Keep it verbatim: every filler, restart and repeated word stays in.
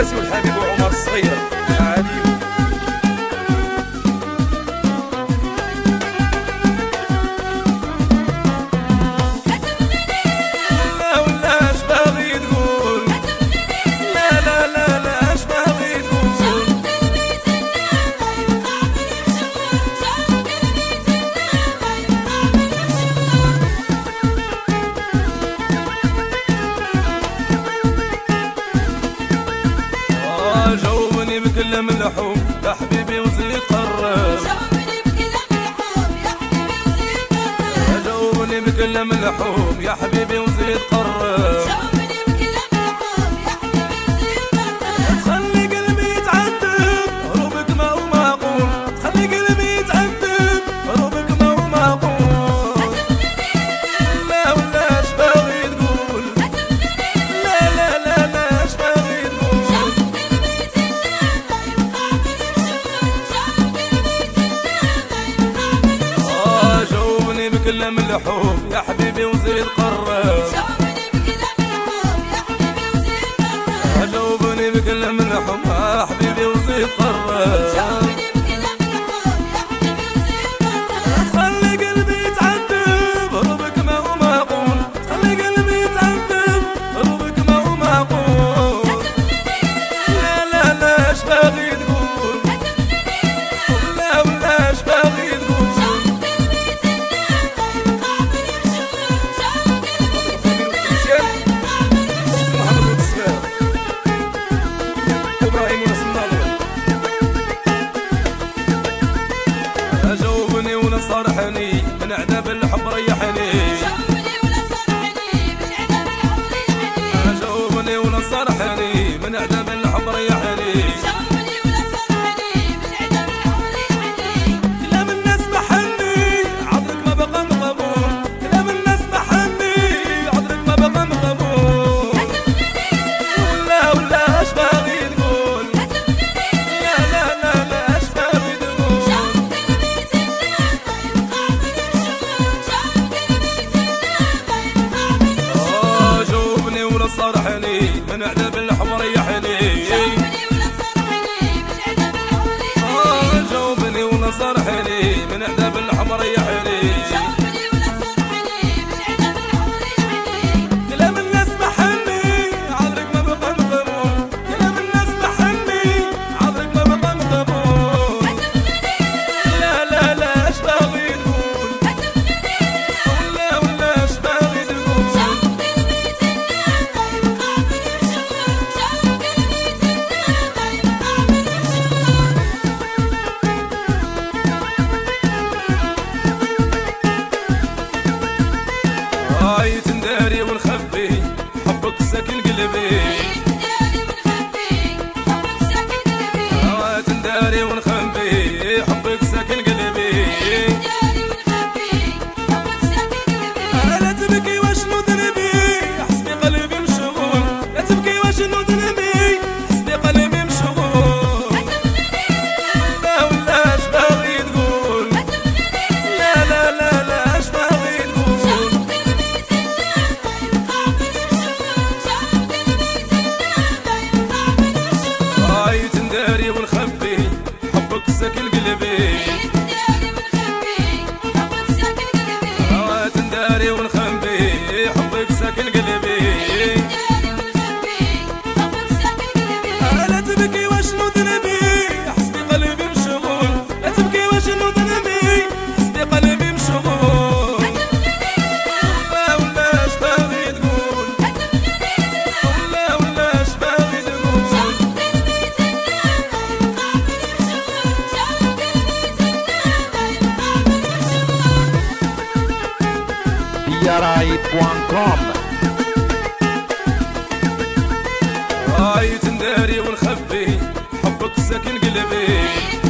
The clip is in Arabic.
العباسي والحبيب وعمر الصغير حبيبي. جاوبني بكلام اللحوم يا حبيبي وزيد قرب. جاوبني بكلام اللحوم يا حبيبي وزيد قرب. تخلي قلبي يتعذب هروبك ما هو معقول. تخلي قلبي يتعذب هروبك ما هو معقول. لا ولا اش باغي تقول؟ لا لا لا لا اش باغي تقول؟ اه جاوبني بكلام اللحوم يا حبيبي وزيد قرب. جاوبني بكلام اللحوم يا حبيبي وزيد قرب. تخلي قلبي يتعذب هروبك ما هو معقول. تخلي قلبي يتعذب هروبك ما هو معقول. لا لا لا اش باغي تقول؟ لا ولا اش باغي تقول؟ جاوبني ولا صارحني من عذاب الحب ريحني. جاوبني ولا صارحني من عذاب الحب ريحني. كلام الناس محني عذرك ما بقى مقبول. كلام الناس محني عذرك ما بقى مقبول. ولا ولا اش باغي تقول؟ لا لا لا لا اش باغي تقول؟ اه جاوبني ولا صارحني من عذاب الحب ريحني. اه جاوبني ولا صارحني من عذاب الحب ريحني. كلام الناس محني عذرك ما بقى مقبول. كلام الناس محني عذرك ما بقى مقبول. لا لا لا اش باغي تقول؟ ولا ولا اش باغي تقول؟ هاي تنداري ونخبي حبك ساكن قلبي. هاي تنداري ونخبي حبك ساكن قلبي. لا تبكي واشنو ذنبي حسبي قلبي مشغول. لا تبكي واشنو ذنبي حسبي قلبي مشغول. لا ولا اش باغي تقول؟ لا لا لا لا اش باغي تقول؟ هاي تنداري ونخبي حبك ساكن قلبي. هاي تنداري ونخبي حبك ساكن قلبي. لا تبكي واشنو ذنبي حسبي قلبي مشغول. لا تبكي واشنو ذنبي حسبي قلبي مشغول. لا ولا اش باغي تقول؟ لا ولا اش باغي تقول؟ diarai دوت كوم. هاي تنداري ونخبي حبك ساكن قلبي.